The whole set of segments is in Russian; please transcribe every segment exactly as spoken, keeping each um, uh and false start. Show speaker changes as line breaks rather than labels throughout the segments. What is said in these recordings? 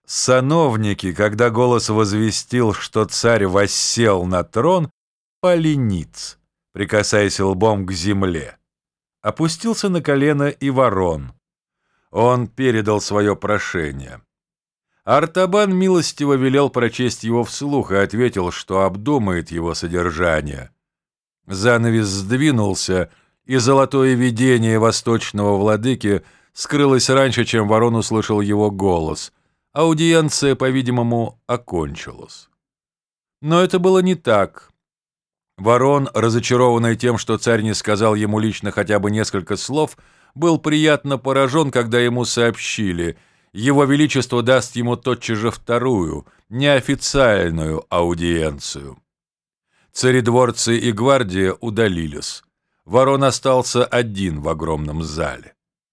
Сановники, когда голос возвестил, что царь воссел на трон, пали ниц, прикасаясь лбом к земле. Опустился на колено и Ворон. Он передал свое прошение. Артабан милостиво велел прочесть его вслух и ответил, что обдумает его содержание. Занавес сдвинулся, и золотое видение восточного владыки скрылось раньше, чем Ворон услышал его голос. Аудиенция, по-видимому, окончилась. Но это было не так. Ворон, разочарованный тем, что царь не сказал ему лично хотя бы несколько слов, был приятно поражен, когда ему сообщили: его величество даст ему тотчас же вторую, неофициальную аудиенцию. Царедворцы и гвардия удалились. Ворон остался один в огромном зале.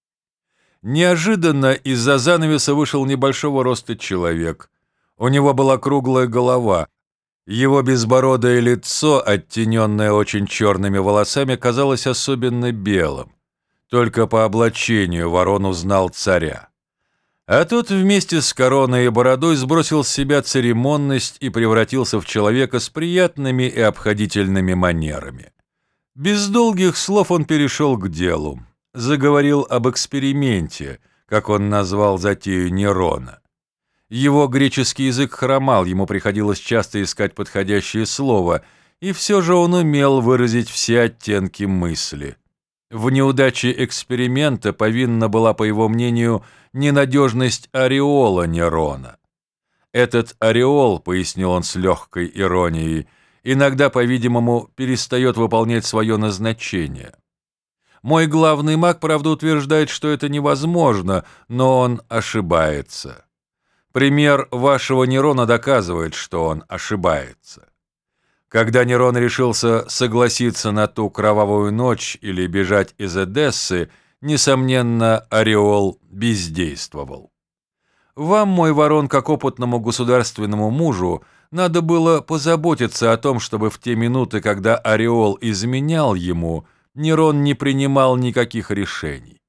Неожиданно из-за занавеса вышел небольшого роста человек. У него была круглая голова. Его безбородое лицо, оттененное очень черными волосами, казалось особенно белым. Только по облачению Ворон узнал царя. А тот вместе с короной и бородой сбросил с себя церемонность и превратился в человека с приятными и обходительными манерами. Без долгих слов он перешел к делу. Заговорил об эксперименте, как он назвал затею Нерона. Его греческий язык хромал, ему приходилось часто искать подходящее слово, и все же он умел выразить все оттенки мысли. В неудаче эксперимента повинна была, по его мнению, ненадежность ореола Нерона. Этот ореол, пояснил он с легкой иронией, иногда, по-видимому, перестает выполнять свое назначение. Мой главный маг, правда, утверждает, что это невозможно, но он ошибается. Пример вашего Нерона доказывает, что он ошибается. Когда Нерон решился согласиться на ту кровавую ночь или бежать из Эдессы, несомненно, ореол бездействовал. Вам, мой Ворон, как опытному государственному мужу, надо было позаботиться о том, чтобы в те минуты, когда ореол изменял ему, Нерон не принимал никаких решений.